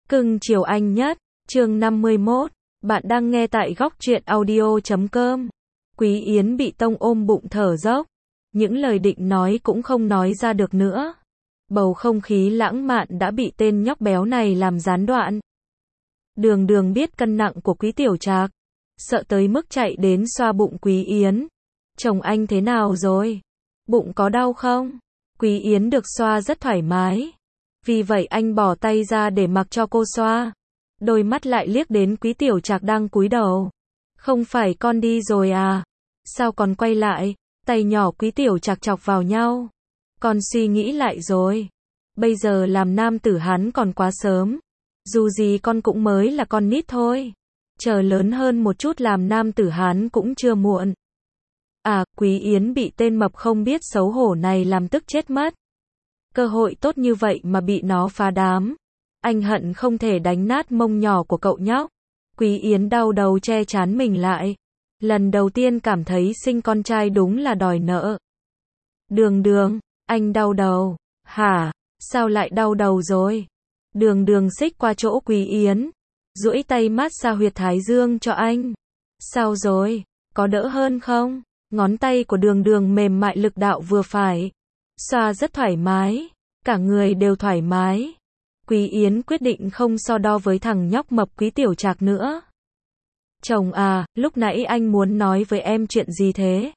Cưng chiều anh nhất, chương 51, bạn đang nghe tại góc truyện audio.com. Quý Yến bị Tông ôm bụng thở dốc, những lời định nói cũng không nói ra được nữa. Bầu không khí lãng mạn đã bị tên nhóc béo này làm gián đoạn. Đường Đường biết cân nặng của Quý Tiểu Trạc, sợ tới mức chạy đến xoa bụng Quý Yến. Chồng anh thế nào rồi? Bụng có đau không? Quý Yến được xoa rất thoải mái. Vì vậy anh bỏ tay ra để mặc cho cô xoa. Đôi mắt lại liếc đến Quý Tiểu Trạc đang cúi đầu. Không phải con đi rồi à? Sao còn quay lại? Tay nhỏ Quý Tiểu Trạc chọc vào nhau. Con suy nghĩ lại rồi. Bây giờ làm nam tử Hán còn quá sớm. Dù gì con cũng mới là con nít thôi. Chờ lớn hơn một chút làm nam tử Hán cũng chưa muộn. À, Quý Yến bị tên mập không biết xấu hổ này làm tức chết mất. Cơ hội tốt như vậy mà bị nó phá đám. Anh hận không thể đánh nát mông nhỏ của cậu nhóc. Quý Yến đau đầu che trán mình lại. Lần đầu tiên cảm thấy sinh con trai đúng là đòi nợ. Đường Đường, anh đau đầu. Hả? Sao lại đau đầu rồi? Đường Đường xích qua chỗ Quý Yến, duỗi tay mát xa huyệt thái dương cho anh. Sao rồi? Có đỡ hơn không? Ngón tay của Đường Đường mềm mại lực đạo vừa phải. Xoa rất thoải mái. Cả người đều thoải mái. Quý Yến quyết định không so đo với thằng nhóc mập Quý Tiểu Trạc nữa. Chồng à, lúc nãy anh muốn nói với em chuyện gì thế?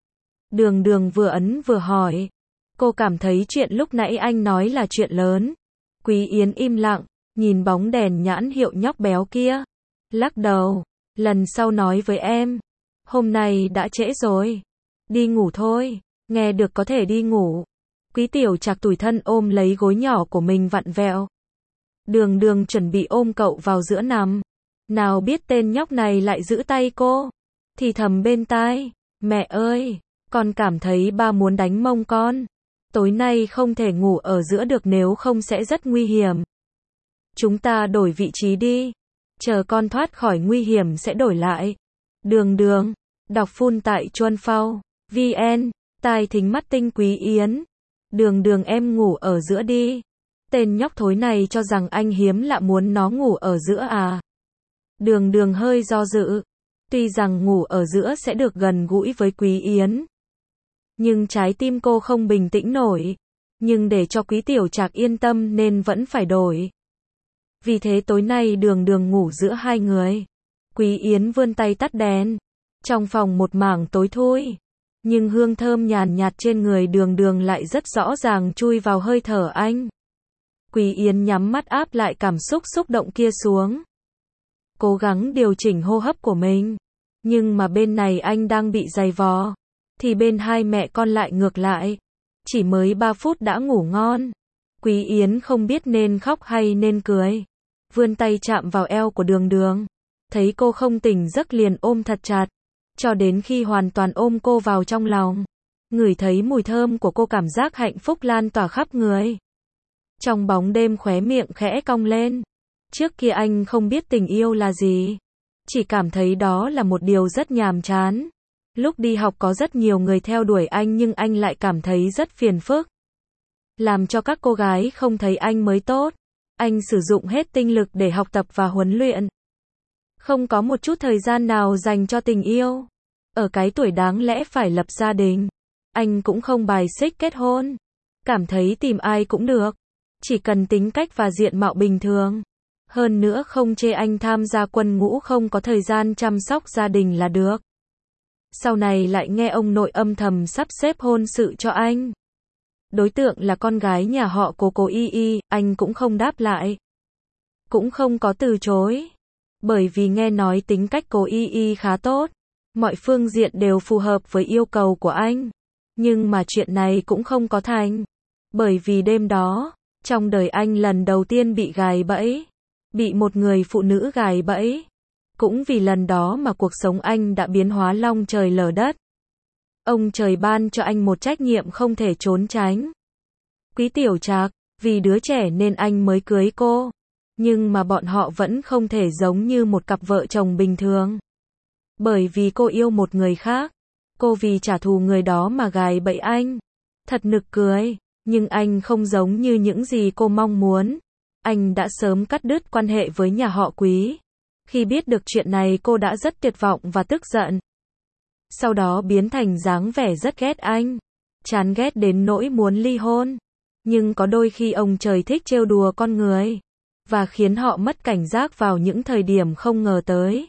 Đường Đường vừa ấn vừa hỏi. Cô cảm thấy chuyện lúc nãy anh nói là chuyện lớn. Quý Yến im lặng, nhìn bóng đèn nhãn hiệu nhóc béo kia. Lắc đầu, lần sau nói với em. Hôm nay đã trễ rồi. Đi ngủ thôi, nghe được có thể đi ngủ. Quý Tiểu Trạc tủi thân ôm lấy gối nhỏ của mình vặn vẹo. Đường Đường chuẩn bị ôm cậu vào giữa nằm. Nào biết tên nhóc này lại giữ tay cô. Thì thầm bên tai. Mẹ ơi, con cảm thấy ba muốn đánh mông con. Tối nay không thể ngủ ở giữa được nếu không sẽ rất nguy hiểm. Chúng ta đổi vị trí đi. Chờ con thoát khỏi nguy hiểm sẽ đổi lại. Đường Đường, đọc full tại Chuan Phao, VN, tai thính mắt tinh Quý Yến. Đường Đường em ngủ ở giữa đi. Tên nhóc thối này cho rằng anh hiếm lạ muốn nó ngủ ở giữa à. Đường Đường hơi do dự. Tuy rằng ngủ ở giữa sẽ được gần gũi với Quý Yến. Nhưng trái tim cô không bình tĩnh nổi. Nhưng để cho Quý Tiểu Trạc yên tâm nên vẫn phải đổi. Vì thế tối nay Đường Đường ngủ giữa hai người. Quý Yến vươn tay tắt đèn. Trong phòng một mảng tối thui. Nhưng hương thơm nhàn nhạt trên người Đường Đường lại rất rõ ràng chui vào hơi thở anh. Quý Yến nhắm mắt áp lại cảm xúc xúc động kia xuống. Cố gắng điều chỉnh hô hấp của mình. Nhưng mà bên này anh đang bị giày vò. Thì bên hai mẹ con lại ngược lại. Chỉ mới 3 phút đã ngủ ngon. Quý Yến không biết nên khóc hay nên cười. Vươn tay chạm vào eo của Đường Đường. Thấy cô không tỉnh giấc liền ôm thật chặt. Cho đến khi hoàn toàn ôm cô vào trong lòng. Ngửi thấy mùi thơm của cô cảm giác hạnh phúc lan tỏa khắp người. Trong bóng đêm khóe miệng khẽ cong lên. Trước kia anh không biết tình yêu là gì. Chỉ cảm thấy đó là một điều rất nhàm chán. Lúc đi học có rất nhiều người theo đuổi anh nhưng anh lại cảm thấy rất phiền phức. Làm cho các cô gái không thấy anh mới tốt. Anh sử dụng hết tinh lực để học tập và huấn luyện. Không có một chút thời gian nào dành cho tình yêu. Ở cái tuổi đáng lẽ phải lập gia đình. Anh cũng không bài xích kết hôn. Cảm thấy tìm ai cũng được. Chỉ cần tính cách và diện mạo bình thường. Hơn nữa không chê anh tham gia quân ngũ không có thời gian chăm sóc gia đình là được. Sau này lại nghe ông nội âm thầm sắp xếp hôn sự cho anh. Đối tượng là con gái nhà họ cô Y Y, anh cũng không đáp lại. Cũng không có từ chối. Bởi vì nghe nói tính cách cô Y Y khá tốt. Mọi phương diện đều phù hợp với yêu cầu của anh. Nhưng mà chuyện này cũng không có thành. Bởi vì đêm đó, trong đời anh lần đầu tiên bị gài bẫy. Bị một người phụ nữ gài bẫy. Cũng vì lần đó mà cuộc sống anh đã biến hóa long trời lở đất. Ông trời ban cho anh một trách nhiệm không thể trốn tránh. Quý Tiểu Trạc, vì đứa trẻ nên anh mới cưới cô. Nhưng mà bọn họ vẫn không thể giống như một cặp vợ chồng bình thường. Bởi vì cô yêu một người khác. Cô vì trả thù người đó mà gài bẫy anh. Thật nực cười. Nhưng anh không giống như những gì cô mong muốn. Anh đã sớm cắt đứt quan hệ với nhà họ Quý. Khi biết được chuyện này cô đã rất tuyệt vọng và tức giận. Sau đó biến thành dáng vẻ rất ghét anh. Chán ghét đến nỗi muốn ly hôn. Nhưng có đôi khi ông trời thích trêu đùa con người. Và khiến họ mất cảnh giác vào những thời điểm không ngờ tới.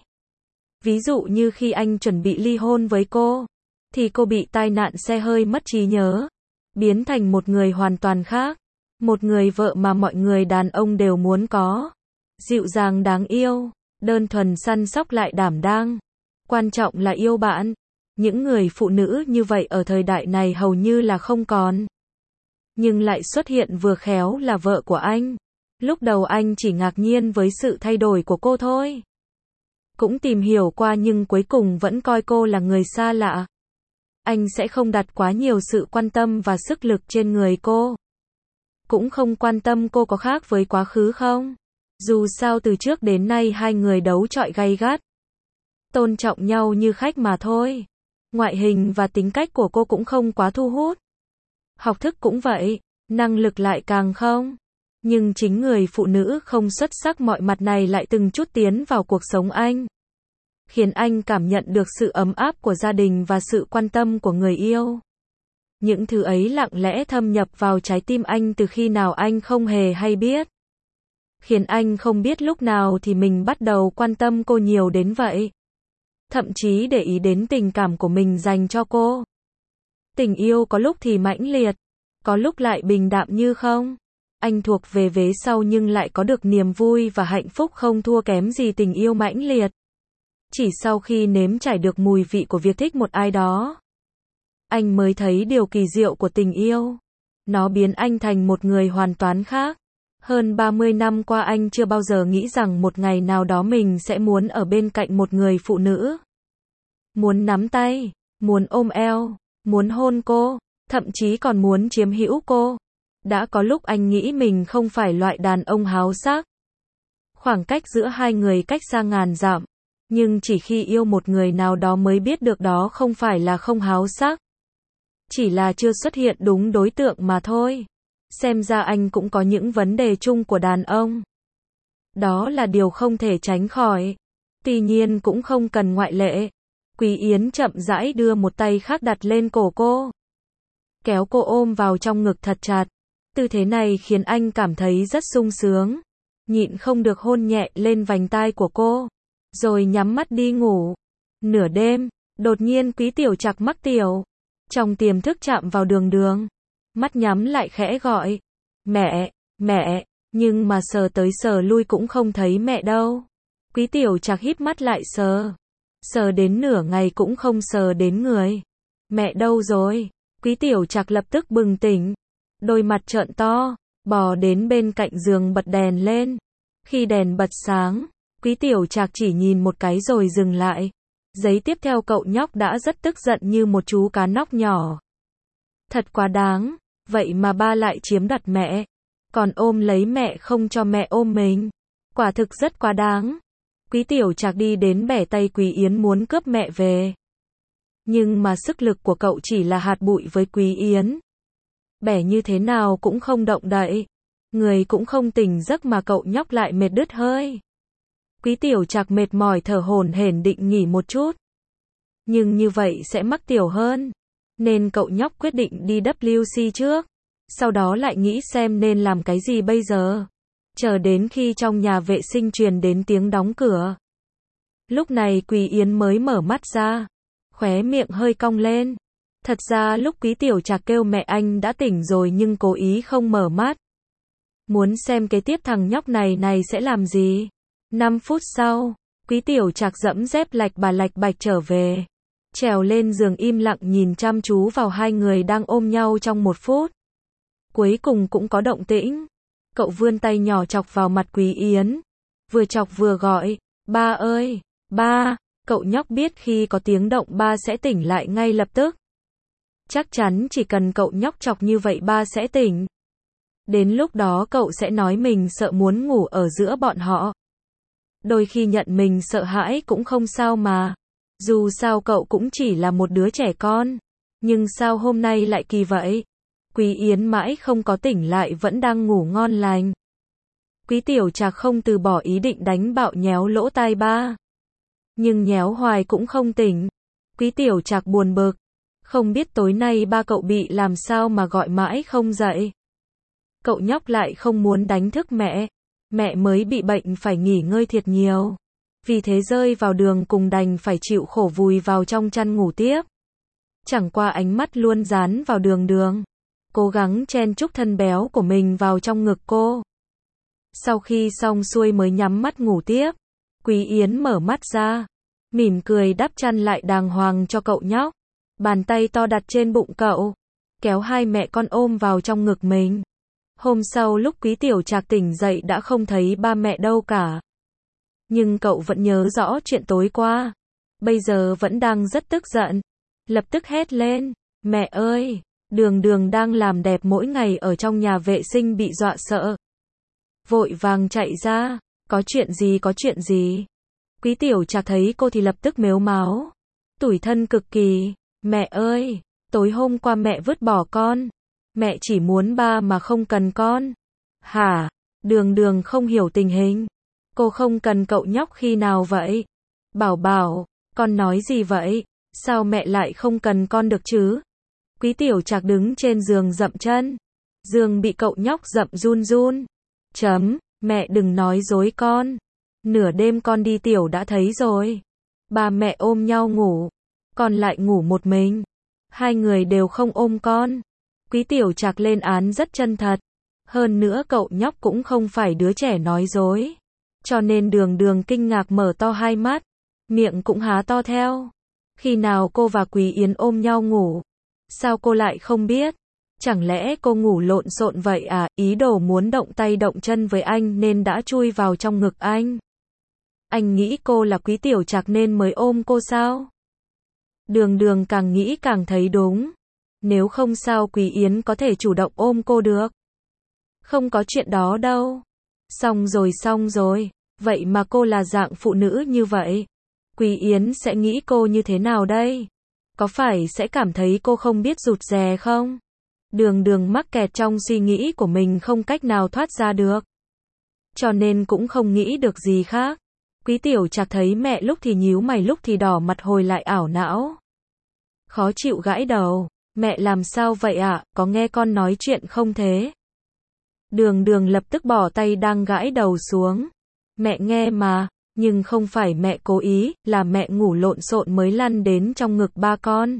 Ví dụ như khi anh chuẩn bị ly hôn với cô. Thì cô bị tai nạn xe hơi mất trí nhớ. Biến thành một người hoàn toàn khác. Một người vợ mà mọi người đàn ông đều muốn có. Dịu dàng đáng yêu. Đơn thuần săn sóc lại đảm đang. Quan trọng là yêu bạn. Những người phụ nữ như vậy ở thời đại này hầu như là không còn. Nhưng lại xuất hiện vừa khéo là vợ của anh. Lúc đầu anh chỉ ngạc nhiên với sự thay đổi của cô thôi. Cũng tìm hiểu qua nhưng cuối cùng vẫn coi cô là người xa lạ. Anh sẽ không đặt quá nhiều sự quan tâm và sức lực trên người cô. Cũng không quan tâm cô có khác với quá khứ không. Dù sao từ trước đến nay hai người đấu chọi gay gắt. Tôn trọng nhau như khách mà thôi. Ngoại hình và tính cách của cô cũng không quá thu hút. Học thức cũng vậy, năng lực lại càng không. Nhưng chính người phụ nữ không xuất sắc mọi mặt này lại từng chút tiến vào cuộc sống anh. Khiến anh cảm nhận được sự ấm áp của gia đình và sự quan tâm của người yêu. Những thứ ấy lặng lẽ thâm nhập vào trái tim anh từ khi nào anh không hề hay biết. Khiến anh không biết lúc nào thì mình bắt đầu quan tâm cô nhiều đến vậy. Thậm chí để ý đến tình cảm của mình dành cho cô. Tình yêu có lúc thì mãnh liệt, có lúc lại bình đạm như không. Anh thuộc về vế sau nhưng lại có được niềm vui và hạnh phúc không thua kém gì tình yêu mãnh liệt. Chỉ sau khi nếm trải được mùi vị của việc thích một ai đó, anh mới thấy điều kỳ diệu của tình yêu. Nó biến anh thành một người hoàn toàn khác. Hơn 30 năm qua anh chưa bao giờ nghĩ rằng một ngày nào đó mình sẽ muốn ở bên cạnh một người phụ nữ. Muốn nắm tay, muốn ôm eo, muốn hôn cô, thậm chí còn muốn chiếm hữu cô. Đã có lúc anh nghĩ mình không phải loại đàn ông háo sắc. Khoảng cách giữa hai người cách xa ngàn dặm. Nhưng chỉ khi yêu một người nào đó mới biết được đó không phải là không háo sắc. Chỉ là chưa xuất hiện đúng đối tượng mà thôi. Xem ra anh cũng có những vấn đề chung của đàn ông. Đó là điều không thể tránh khỏi. Tuy nhiên cũng không cần ngoại lệ. Quý Yến chậm rãi đưa một tay khác đặt lên cổ cô. Kéo cô ôm vào trong ngực thật chặt. Tư thế này khiến anh cảm thấy rất sung sướng. Nhịn không được hôn nhẹ lên vành tai của cô. Rồi nhắm mắt đi ngủ. Nửa đêm, đột nhiên Quý Tiểu Trạc mắc tiểu. Trong tiềm thức chạm vào Đường Đường. Mắt nhắm lại khẽ gọi. Mẹ, mẹ, nhưng mà sờ tới sờ lui cũng không thấy mẹ đâu. Quý Tiểu Trạc híp mắt lại sờ. Sờ đến nửa ngày cũng không sờ đến người. Mẹ đâu rồi? Quý Tiểu Trạc lập tức bừng tỉnh. Đôi mặt trợn to, bò đến bên cạnh giường bật đèn lên. Khi đèn bật sáng, Quý Tiểu Trạc chỉ nhìn một cái rồi dừng lại. Giây tiếp theo cậu nhóc đã rất tức giận như một chú cá nóc nhỏ. Thật quá đáng, vậy mà ba lại chiếm đoạt mẹ. Còn ôm lấy mẹ không cho mẹ ôm mình. Quả thực rất quá đáng. Quý Tiểu Trạc đi đến bẻ tay Quý Yến muốn cướp mẹ về. Nhưng mà sức lực của cậu chỉ là hạt bụi với Quý Yến. Bẻ như thế nào cũng không động đậy. Người cũng không tỉnh giấc mà cậu nhóc lại mệt đứt hơi. Quý Tiểu Trạc mệt mỏi thở hổn hển định nghỉ một chút. Nhưng như vậy sẽ mắc tiểu hơn. Nên cậu nhóc quyết định đi WC trước. Sau đó lại nghĩ xem nên làm cái gì bây giờ. Chờ đến khi trong nhà vệ sinh truyền đến tiếng đóng cửa. Lúc này Quý Yến mới mở mắt ra. Khóe miệng hơi cong lên. Thật ra lúc Quý Tiểu Trạc kêu mẹ anh đã tỉnh rồi nhưng cố ý không mở mắt. Muốn xem kế tiếp thằng nhóc này sẽ làm gì. 5 phút sau, Quý Tiểu Trạc dẫm dép lạch bạch trở về. Trèo lên giường im lặng nhìn chăm chú vào hai người đang ôm nhau trong 1 phút. Cuối cùng cũng có động tĩnh. Cậu vươn tay nhỏ chọc vào mặt Quý Yến. Vừa chọc vừa gọi, ba ơi, ba. Cậu nhóc biết khi có tiếng động ba sẽ tỉnh lại ngay lập tức. Chắc chắn chỉ cần cậu nhóc chọc như vậy ba sẽ tỉnh. Đến lúc đó cậu sẽ nói mình sợ muốn ngủ ở giữa bọn họ. Đôi khi nhận mình sợ hãi cũng không sao mà. Dù sao cậu cũng chỉ là một đứa trẻ con. Nhưng sao hôm nay lại kỳ vậy? Quý Yến mãi không có tỉnh lại vẫn đang ngủ ngon lành. Quý Tiểu Trạc không từ bỏ ý định đánh bạo nhéo lỗ tai ba. Nhưng nhéo hoài cũng không tỉnh. Quý Tiểu Trạc buồn bực. Không biết tối nay ba cậu bị làm sao mà gọi mãi không dậy. Cậu nhóc lại không muốn đánh thức mẹ. Mẹ mới bị bệnh phải nghỉ ngơi thiệt nhiều. Vì thế rơi vào đường cùng đành phải chịu khổ vùi vào trong chăn ngủ tiếp. Chẳng qua ánh mắt luôn dán vào Đường Đường. Cố gắng chen chúc thân béo của mình vào trong ngực cô. Sau khi xong xuôi mới nhắm mắt ngủ tiếp. Quý Yến mở mắt ra. Mỉm cười đắp chăn lại đàng hoàng cho cậu nhóc. Bàn tay to đặt trên bụng cậu. Kéo hai mẹ con ôm vào trong ngực mình. Hôm sau lúc Quý Tiểu Trạc tỉnh dậy đã không thấy ba mẹ đâu cả. Nhưng cậu vẫn nhớ rõ chuyện tối qua. Bây giờ vẫn đang rất tức giận. Lập tức hét lên. Mẹ ơi! Đường Đường đang làm đẹp mỗi ngày ở trong nhà vệ sinh bị dọa sợ. Vội vàng chạy ra. Có chuyện gì? Quý Tiểu Trạc thấy cô thì lập tức mếu máo. Tủi thân cực kỳ. Mẹ ơi! Tối hôm qua mẹ vứt bỏ con. Mẹ chỉ muốn ba mà không cần con. Hả? Đường Đường không hiểu tình hình. Cô không cần cậu nhóc khi nào vậy? Bảo Bảo, con nói gì vậy? Sao mẹ lại không cần con được chứ? Quý Tiểu Trạc đứng trên giường dậm chân. Giường bị cậu nhóc dậm run run. Mẹ đừng nói dối con. Nửa đêm con đi tiểu đã thấy rồi. Ba mẹ ôm nhau ngủ. Con lại ngủ một mình. Hai người đều không ôm con. Quý Tiểu Trạc lên án rất chân thật. Hơn nữa cậu nhóc cũng không phải đứa trẻ nói dối. Cho nên Đường Đường kinh ngạc mở to hai mắt. Miệng cũng há to theo. Khi nào cô và Quý Yến ôm nhau ngủ? Sao cô lại không biết? Chẳng lẽ cô ngủ lộn xộn vậy à? Ý đồ muốn động tay động chân với anh nên đã chui vào trong ngực anh. Anh nghĩ cô là Quý Tiểu Trạc nên mới ôm cô sao? Đường Đường càng nghĩ càng thấy đúng. Nếu không sao Quý Yến có thể chủ động ôm cô được. Không có chuyện đó đâu. Xong rồi. Vậy mà cô là dạng phụ nữ như vậy. Quý Yến sẽ nghĩ cô như thế nào đây? Có phải sẽ cảm thấy cô không biết rụt rè không? Đường Đường mắc kẹt trong suy nghĩ của mình không cách nào thoát ra được. Cho nên cũng không nghĩ được gì khác. Quý Tiểu Trạc thấy mẹ lúc thì nhíu mày lúc thì đỏ mặt hồi lại ảo não. Khó chịu gãi đầu. Mẹ làm sao vậy ạ? Có nghe con nói chuyện không thế? Đường Đường lập tức bỏ tay đang gãi đầu xuống. Mẹ nghe mà, nhưng không phải mẹ cố ý, là mẹ ngủ lộn xộn mới lăn đến trong ngực ba con.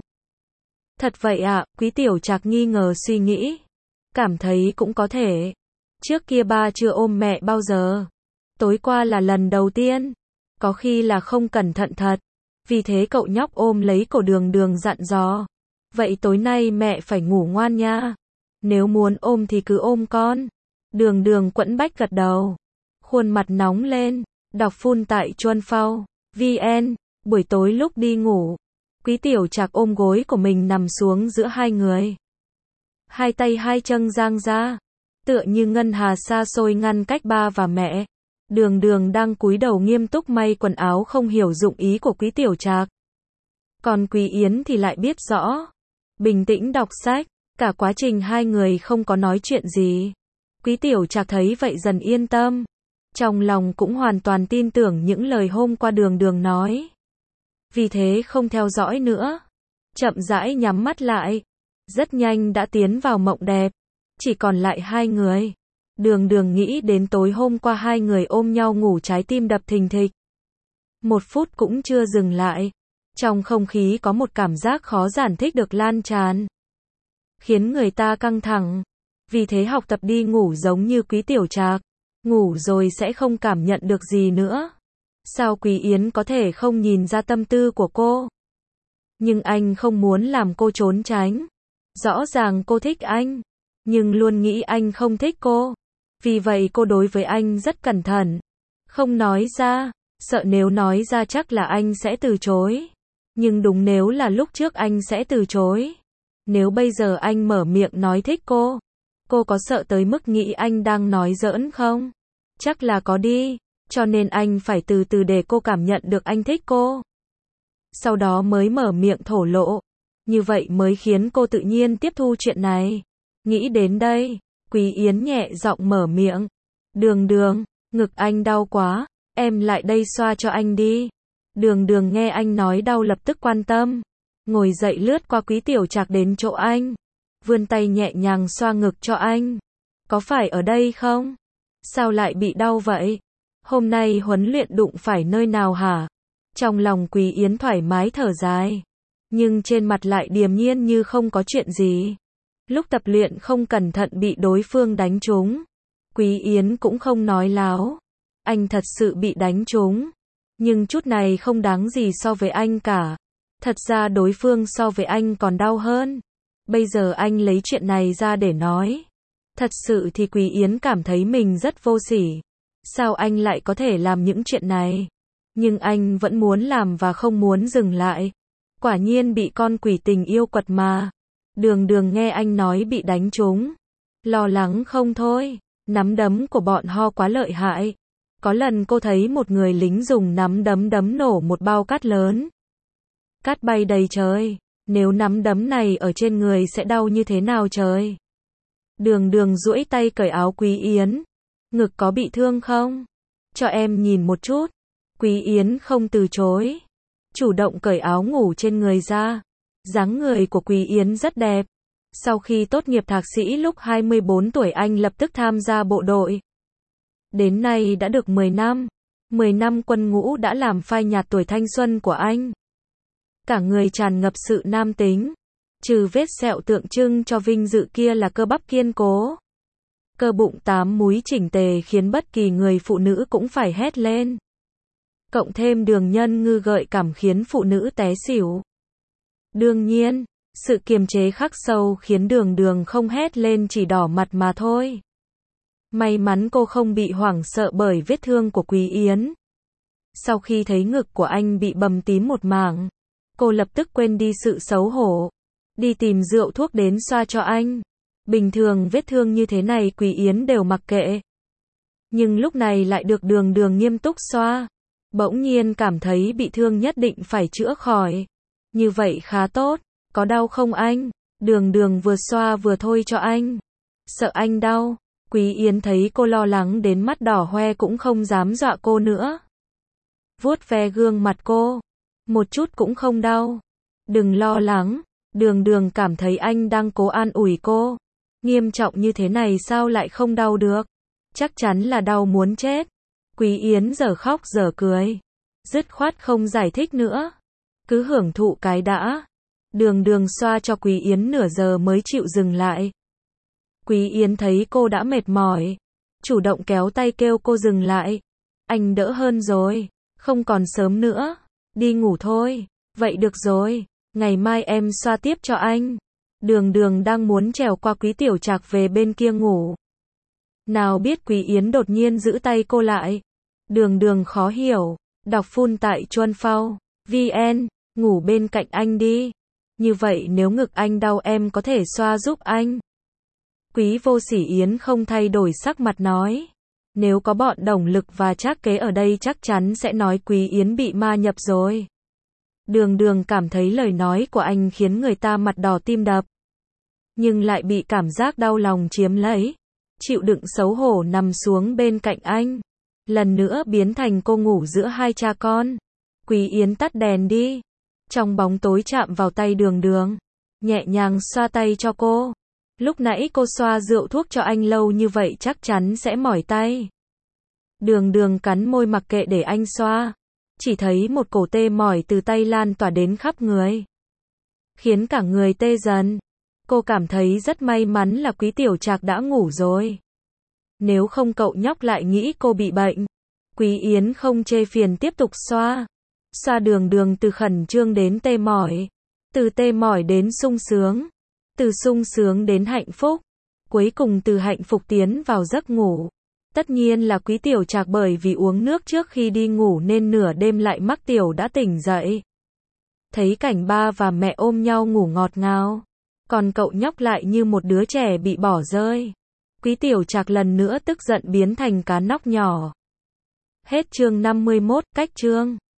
Thật vậy ạ? Quý Tiểu Trạc nghi ngờ suy nghĩ. Cảm thấy cũng có thể. Trước kia ba chưa ôm mẹ bao giờ. Tối qua là lần đầu tiên. Có khi là không cẩn thận thật. Vì thế cậu nhóc ôm lấy cổ Đường Đường dặn dò. Vậy tối nay mẹ phải ngủ ngoan nha. Nếu muốn ôm thì cứ ôm con. Đường Đường quẫn bách gật đầu. Khuôn mặt nóng lên. Đọc phun tại Chuan Phao VN. Buổi tối lúc đi ngủ. Quý Tiểu Trạc ôm gối của mình nằm xuống giữa hai người. Hai tay hai chân dang ra. Tựa như ngân hà xa xôi ngăn cách ba và mẹ. Đường Đường đang cúi đầu nghiêm túc may quần áo không hiểu dụng ý của Quý Tiểu Trạc. Còn Quý Yến thì lại biết rõ. Bình tĩnh đọc sách. Cả quá trình hai người không có nói chuyện gì. Quý Tiểu Trạc thấy vậy dần yên tâm. Trong lòng cũng hoàn toàn tin tưởng những lời hôm qua Đường Đường nói. Vì thế không theo dõi nữa. Chậm rãi nhắm mắt lại. Rất nhanh đã tiến vào mộng đẹp. Chỉ còn lại hai người. Đường Đường nghĩ đến tối hôm qua hai người ôm nhau ngủ trái tim đập thình thịch. Một phút cũng chưa dừng lại. Trong không khí có một cảm giác khó giải thích được lan tràn. Khiến người ta căng thẳng. Vì thế học tập đi ngủ giống như Quý Tiểu Trạc. Ngủ rồi sẽ không cảm nhận được gì nữa. Sao Quý Yến có thể không nhìn ra tâm tư của cô? Nhưng anh không muốn làm cô trốn tránh. Rõ ràng cô thích anh. Nhưng luôn nghĩ anh không thích cô. Vì vậy cô đối với anh rất cẩn thận. Không nói ra. Sợ nếu nói ra chắc là anh sẽ từ chối. Nhưng đúng nếu là lúc trước anh sẽ từ chối. Nếu bây giờ anh mở miệng nói thích cô có sợ tới mức nghĩ anh đang nói giỡn không? Chắc là có đi. Cho nên anh phải từ từ để cô cảm nhận được anh thích cô. Sau đó mới mở miệng thổ lộ. Như vậy mới khiến cô tự nhiên tiếp thu chuyện này. Nghĩ đến đây, Quý Yến nhẹ giọng mở miệng. Đường Đường, ngực anh đau quá, em lại đây xoa cho anh đi. Đường Đường nghe anh nói đau lập tức quan tâm, ngồi dậy lướt qua Quý Tiểu Trạc đến chỗ anh, vươn tay nhẹ nhàng xoa ngực cho anh. Có phải ở đây không? Sao lại bị đau vậy? Hôm nay huấn luyện đụng phải nơi nào hả? Trong lòng Quý Yến thoải mái thở dài, nhưng trên mặt lại điềm nhiên như không có chuyện gì. Lúc tập luyện không cẩn thận bị đối phương đánh trúng. Quý Yến cũng không nói láo. Anh thật sự bị đánh trúng. Nhưng chút này không đáng gì so với anh cả. Thật ra đối phương so với anh còn đau hơn. Bây giờ anh lấy chuyện này ra để nói. Thật sự thì Quý Yến cảm thấy mình rất vô sỉ. Sao anh lại có thể làm những chuyện này? Nhưng anh vẫn muốn làm và không muốn dừng lại. Quả nhiên bị con quỷ tình yêu quật mà. Đường Đường nghe anh nói bị đánh trúng, lo lắng không thôi. Nắm đấm của bọn họ quá lợi hại. Có lần cô thấy một người lính dùng nắm đấm đấm nổ một bao cát lớn. Cát bay đầy trời. Nếu nắm đấm này ở trên người sẽ đau như thế nào trời? Đường Đường duỗi tay cởi áo Quý Yến. Ngực có bị thương không? Cho em nhìn một chút. Quý Yến không từ chối. Chủ động cởi áo ngủ trên người ra. Dáng người của Quý Yến rất đẹp. Sau khi tốt nghiệp thạc sĩ lúc 24 tuổi anh lập tức tham gia bộ đội. Đến nay đã được 10 năm. 10 năm quân ngũ đã làm phai nhạt tuổi thanh xuân của anh. Cả người tràn ngập sự nam tính. Trừ vết sẹo tượng trưng cho vinh dự kia là cơ bắp kiên cố. Cơ bụng 8 múi chỉnh tề khiến bất kỳ người phụ nữ cũng phải hét lên. Cộng thêm đường nhân ngư gợi cảm khiến phụ nữ té xỉu. Đương nhiên, sự kiềm chế khắc sâu khiến Đường Đường không hét lên chỉ đỏ mặt mà thôi. May mắn cô không bị hoảng sợ bởi vết thương của Quý Yến. Sau khi thấy ngực của anh bị bầm tím một mảng, cô lập tức quên đi sự xấu hổ. Đi tìm rượu thuốc đến xoa cho anh. Bình thường vết thương như thế này Quý Yến đều mặc kệ. Nhưng lúc này lại được Đường Đường nghiêm túc xoa. Bỗng nhiên cảm thấy bị thương nhất định phải chữa khỏi. Như vậy khá tốt. Có đau không anh? Đường Đường vừa xoa vừa thôi cho anh. Sợ anh đau. Quý Yến thấy cô lo lắng đến mắt đỏ hoe cũng không dám dọa cô nữa. Vuốt ve gương mặt cô. Một chút cũng không đau. Đừng lo lắng. Đường Đường cảm thấy anh đang cố an ủi cô. Nghiêm trọng như thế này sao lại không đau được? Chắc chắn là đau muốn chết. Quý Yến giờ khóc giờ cười. Dứt khoát không giải thích nữa. Cứ hưởng thụ cái đã. Đường Đường xoa cho Quý Yến nửa giờ mới chịu dừng lại. Quý Yến thấy cô đã mệt mỏi. Chủ động kéo tay kêu cô dừng lại. Anh đỡ hơn rồi. Không còn sớm nữa. Đi ngủ thôi. Vậy được rồi. Ngày mai em xoa tiếp cho anh. Đường Đường đang muốn trèo qua Quý Tiểu Trạc về bên kia ngủ. Nào biết Quý Yến đột nhiên giữ tay cô lại. Đường Đường khó hiểu. Đọc phun tại Chuan Phao VN. Ngủ bên cạnh anh đi. Như vậy nếu ngực anh đau em có thể xoa giúp anh. Quý Vô Sỉ Yến không thay đổi sắc mặt nói. Nếu có bọn Đồng Lực và Trác Kế ở đây chắc chắn sẽ nói Quý Yến bị ma nhập rồi. Đường Đường cảm thấy lời nói của anh khiến người ta mặt đỏ tim đập. Nhưng lại bị cảm giác đau lòng chiếm lấy. Chịu đựng xấu hổ nằm xuống bên cạnh anh. Lần nữa biến thành cô ngủ giữa hai cha con. Quý Yến tắt đèn đi. Trong bóng tối chạm vào tay Đường Đường. Nhẹ nhàng xoa tay cho cô. Lúc nãy cô xoa rượu thuốc cho anh lâu như vậy chắc chắn sẽ mỏi tay. Đường Đường cắn môi mặc kệ để anh xoa. Chỉ thấy một cổ tê mỏi từ tay lan tỏa đến khắp người. Khiến cả người tê dần. Cô cảm thấy rất may mắn là Quý Tiểu Trạc đã ngủ rồi. Nếu không cậu nhóc lại nghĩ cô bị bệnh. Quý Yến không chê phiền tiếp tục xoa. Xoa Đường Đường từ khẩn trương đến tê mỏi. Từ tê mỏi đến sung sướng. Từ sung sướng đến hạnh phúc. Cuối cùng từ hạnh phúc tiến vào giấc ngủ. Tất nhiên là Quý Tiểu Trạc bởi vì uống nước trước khi đi ngủ nên nửa đêm lại mắc tiểu đã tỉnh dậy. Thấy cảnh ba và mẹ ôm nhau ngủ ngọt ngào. Còn cậu nhóc lại như một đứa trẻ bị bỏ rơi. Quý Tiểu Trạc lần nữa tức giận biến thành cá nóc nhỏ. Hết chương 51, cách chương.